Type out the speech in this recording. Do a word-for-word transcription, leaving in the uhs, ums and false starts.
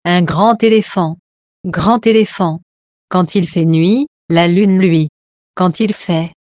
Un grand éléphant. Grand éléphant. Quand il fait nuit, la lune luit. Quand il fait